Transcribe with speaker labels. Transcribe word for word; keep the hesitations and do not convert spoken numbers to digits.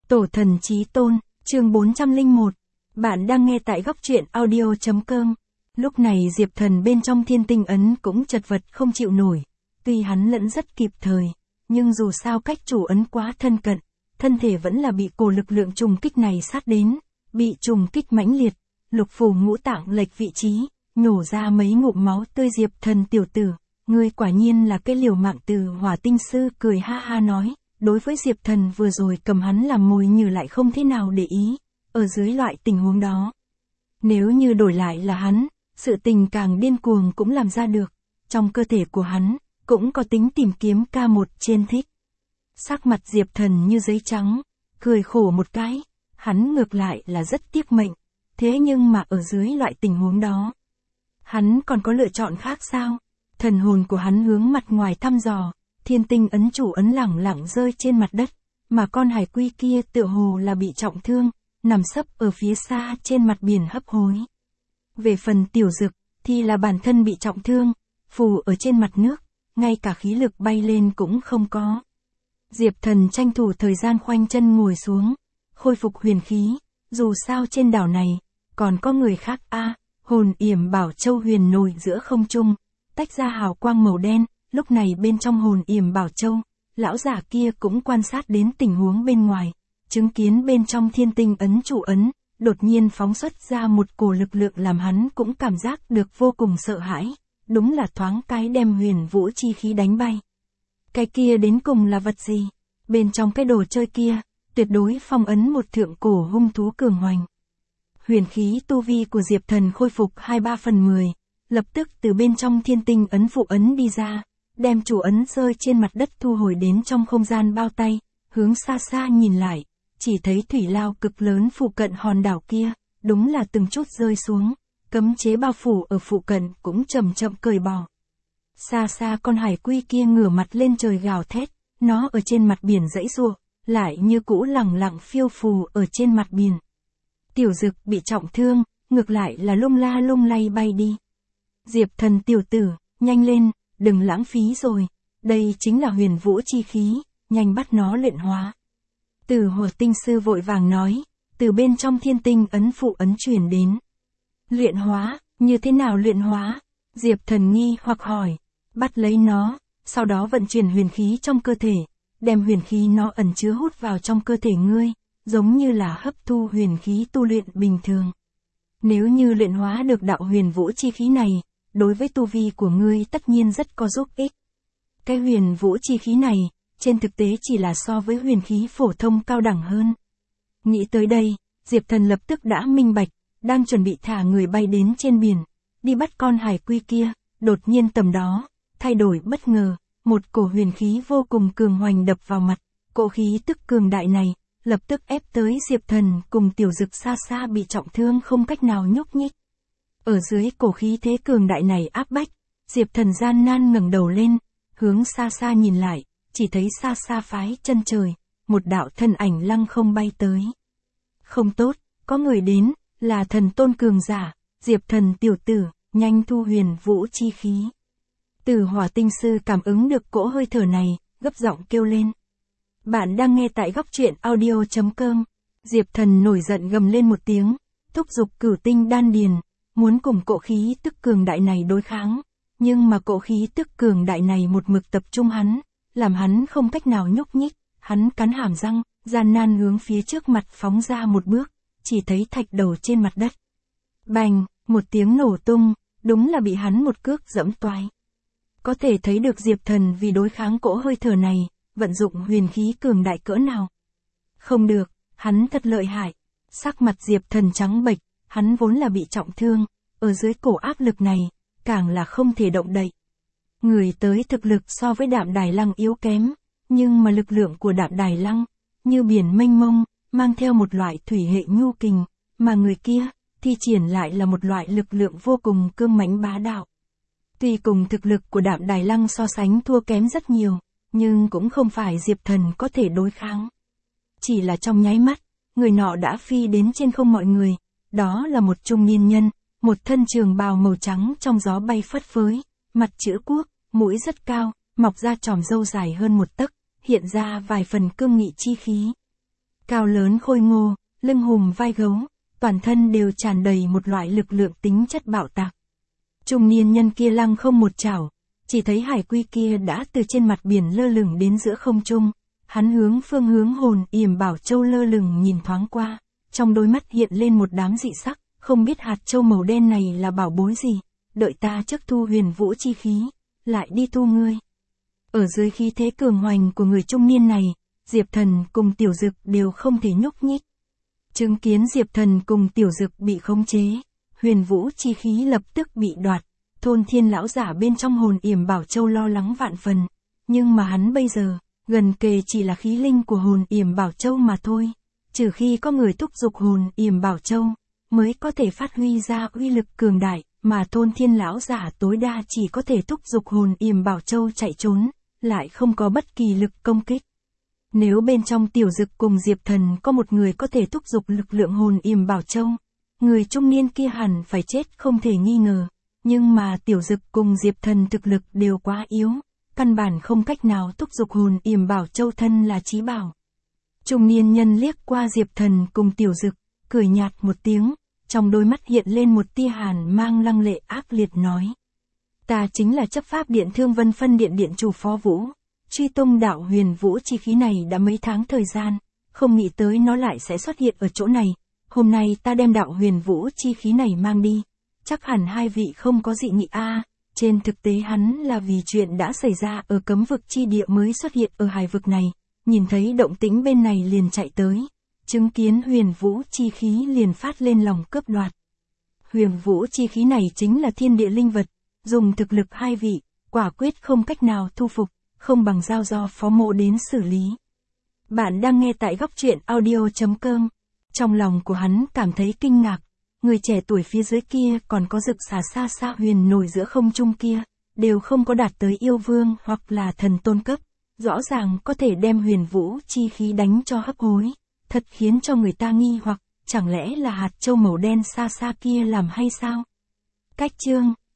Speaker 1: Tổ thần chí tôn, chương bốn trăm lẻ một. Bạn đang nghe tại góc truyện audio chấm com. Lúc này Diệp Thần bên trong thiên tinh ấn cũng chật vật không chịu nổi. Tuy hắn lẫn rất kịp thời, nhưng dù sao cách chủ ấn quá thân cận, thân thể vẫn là bị cổ lực lượng trùng kích này sát đến, bị trùng kích mãnh liệt, lục phủ ngũ tạng lệch vị trí, nhổ ra mấy ngụm máu tươi. Diệp Thần tiểu tử, ngươi quả nhiên là cái liều mạng. Từ Hỏa tinh sư cười ha ha nói, đối với Diệp Thần vừa rồi cầm hắn làm mồi nhử lại không thế nào để ý, ở dưới loại tình huống đó. Nếu như đổi lại là hắn, sự tình càng điên cuồng cũng làm ra được, trong cơ thể của hắn, cũng có tính tìm kiếm ca một trên thích. Sắc mặt Diệp Thần như giấy trắng, cười khổ một cái, hắn ngược lại là rất tiếc mệnh, thế nhưng mà ở dưới loại tình huống đó, hắn còn có lựa chọn khác sao? Thần hồn của hắn hướng mặt ngoài thăm dò, thiên tinh ấn chủ ấn lẳng lặng rơi trên mặt đất, mà con hải quy kia tựa hồ là bị trọng thương, nằm sấp ở phía xa trên mặt biển hấp hối. Về phần Tiểu Dực, thì là bản thân bị trọng thương, phù ở trên mặt nước, ngay cả khí lực bay lên cũng không có. Diệp Thần tranh thủ thời gian khoanh chân ngồi xuống, khôi phục huyền khí, dù sao trên đảo này, còn có người khác a. À, hồn yểm bảo châu huyền nổi giữa không trung, tách ra hào quang màu đen. Lúc này bên trong hồn yểm bảo châu, lão giả kia cũng quan sát đến tình huống bên ngoài, chứng kiến bên trong thiên tinh ấn chủ ấn, đột nhiên phóng xuất ra một cổ lực lượng làm hắn cũng cảm giác được vô cùng sợ hãi, đúng là thoáng cái đem huyền vũ chi khí đánh bay. Cái kia đến cùng là vật gì? Bên trong cái đồ chơi kia, tuyệt đối phong ấn một thượng cổ hung thú cường hoành. Huyền khí tu vi của Diệp Thần khôi phục hai ba phần mười, lập tức từ bên trong thiên tinh ấn phụ ấn đi ra, đem chủ ấn rơi trên mặt đất thu hồi đến trong không gian bao tay, hướng xa xa nhìn lại, chỉ thấy thủy lao cực lớn phụ cận hòn đảo kia, đúng là từng chút rơi xuống, cấm chế bao phủ ở phụ cận cũng chậm chậm cởi bỏ. Xa xa con hải quy kia ngửa mặt lên trời gào thét, nó ở trên mặt biển giãy giụa, lại như cũ lẳng lặng phiêu phù ở trên mặt biển. Tiểu Dực bị trọng thương, ngược lại là lung la lung lay bay đi. Diệp Thần tiểu tử, nhanh lên, đừng lãng phí rồi, đây chính là huyền vũ chi khí, nhanh bắt nó luyện hóa. Từ Hỏa tinh sư vội vàng nói, từ bên trong thiên tinh ấn phụ ấn truyền đến. Luyện hóa, như thế nào luyện hóa? Diệp Thần nghi hoặc hỏi, bắt lấy nó, sau đó vận chuyển huyền khí trong cơ thể, đem huyền khí nó ẩn chứa hút vào trong cơ thể ngươi, giống như là hấp thu huyền khí tu luyện bình thường. Nếu như luyện hóa được đạo huyền vũ chi khí này, đối với tu vi của ngươi tất nhiên rất có giúp ích. Cái huyền vũ chi khí này, trên thực tế chỉ là so với huyền khí phổ thông cao đẳng hơn. Nghĩ tới đây, Diệp Thần lập tức đã minh bạch, đang chuẩn bị thả người bay đến trên biển, đi bắt con hải quy kia, đột nhiên tầm đó, thay đổi bất ngờ, một cổ huyền khí vô cùng cường hoành đập vào mặt, cổ khí tức cường đại này, lập tức ép tới Diệp Thần cùng Tiểu Dực xa xa bị trọng thương không cách nào nhúc nhích. Ở dưới cổ khí thế cường đại này áp bách, Diệp Thần gian nan ngẩng đầu lên, hướng xa xa nhìn lại, chỉ thấy xa xa phái chân trời, một đạo thân ảnh lăng không bay tới. Không tốt, có người đến, là thần tôn cường giả. Diệp Thần tiểu tử, nhanh thu huyền vũ chi khí. Từ Hỏa tinh sư cảm ứng được cỗ hơi thở này, gấp giọng kêu lên. Bạn đang nghe tại góc truyện audio chấm com. Diệp Thần nổi giận gầm lên một tiếng, thúc giục cửu tinh đan điền, muốn cùng cỗ khí tức cường đại này đối kháng, nhưng mà cỗ khí tức cường đại này một mực tập trung hắn, làm hắn không cách nào nhúc nhích, hắn cắn hàm răng, gian nan hướng phía trước mặt phóng ra một bước, chỉ thấy thạch đầu trên mặt đất. Bành, một tiếng nổ tung, đúng là bị hắn một cước giẫm toái. Có thể thấy được Diệp Thần vì đối kháng cỗ hơi thở này, vận dụng huyền khí cường đại cỡ nào. Không được, hắn thật lợi hại. Sắc mặt Diệp Thần trắng bệch, hắn vốn là bị trọng thương, ở dưới cổ áp lực này, càng là không thể động đậy. Người tới thực lực so với Đạm Đài Lăng yếu kém, nhưng mà lực lượng của Đạm Đài Lăng, như biển mênh mông, mang theo một loại thủy hệ nhu kình, mà người kia, thi triển lại là một loại lực lượng vô cùng cương mãnh bá đạo. Tuy cùng thực lực của Đạm Đài Lăng so sánh thua kém rất nhiều, nhưng cũng không phải Diệp Thần có thể đối kháng. Chỉ là trong nháy mắt, người nọ đã phi đến trên không mọi người, đó là một trung niên nhân, một thân trường bào màu trắng trong gió bay phất phới, mặt chữ quốc, mũi rất cao, mọc ra chòm râu dài hơn một tấc, hiện ra vài phần cương nghị chi khí. Cao lớn khôi ngô, lưng hùm vai gấu, toàn thân đều tràn đầy một loại lực lượng tính chất bạo tạc. Trung niên nhân kia lăng không một chảo, chỉ thấy hải quy kia đã từ trên mặt biển lơ lửng đến giữa không trung. Hắn hướng phương hướng hồn yểm bảo châu lơ lửng nhìn thoáng qua, trong đôi mắt hiện lên một đám dị sắc, không biết hạt châu màu đen này là bảo bối gì, đợi ta trước thu huyền vũ chi khí, lại đi thu ngươi. Ở dưới khí thế cường hoành của người trung niên này, Diệp Thần cùng Tiểu Dực đều không thể nhúc nhích. Chứng kiến Diệp Thần cùng Tiểu Dực bị khống chế, huyền vũ chi khí lập tức bị đoạt, Thôn Thiên lão giả bên trong hồn yểm bảo châu lo lắng vạn phần, nhưng mà hắn bây giờ, gần kề chỉ là khí linh của hồn yểm bảo châu mà thôi, trừ khi có người thúc giục hồn yểm bảo châu, mới có thể phát huy ra uy lực cường đại, mà Thôn Thiên lão giả tối đa chỉ có thể thúc giục hồn yểm bảo châu chạy trốn, lại không có bất kỳ lực công kích. Nếu bên trong Tiểu Dực cùng Diệp Thần có một người có thể thúc giục lực lượng hồn yểm bảo châu, người trung niên kia hẳn phải chết không thể nghi ngờ, nhưng mà Tiểu Dực cùng Diệp Thần thực lực đều quá yếu, căn bản không cách nào thúc giục hồn yểm bảo châu thân là chí bảo. Trung niên nhân liếc qua Diệp Thần cùng Tiểu Dực, cười nhạt một tiếng, trong đôi mắt hiện lên một tia hàn mang lăng lệ ác liệt nói. Ta chính là chấp pháp điện Thương Vân Phân Điện điện chủ Phó Vũ, truy tung đạo huyền vũ chi khí này đã mấy tháng thời gian, không nghĩ tới nó lại sẽ xuất hiện ở chỗ này, hôm nay ta đem đạo huyền vũ chi khí này mang đi, chắc hẳn hai vị không có dị nghị a. À, trên thực tế hắn là vì chuyện đã xảy ra ở cấm vực chi địa mới xuất hiện ở hải vực này, nhìn thấy động tĩnh bên này liền chạy tới, chứng kiến huyền vũ chi khí liền phát lên lòng cướp đoạt. Huyền vũ chi khí này chính là thiên địa linh vật, dùng thực lực hai vị, quả quyết không cách nào thu phục, không bằng giao do Phó Mộ đến xử lý. Bạn đang nghe tại góc truyện audio chấm com. Trong lòng của hắn cảm thấy kinh ngạc, người trẻ tuổi phía dưới kia còn có Dực xà xa xa huyền nổi giữa không trung kia, đều không có đạt tới yêu vương hoặc là thần tôn cấp, rõ ràng có thể đem huyền vũ chi khí đánh cho hấp hối, thật khiến cho người ta nghi hoặc, chẳng lẽ là hạt châu màu đen xa xa kia làm hay sao? Cách chương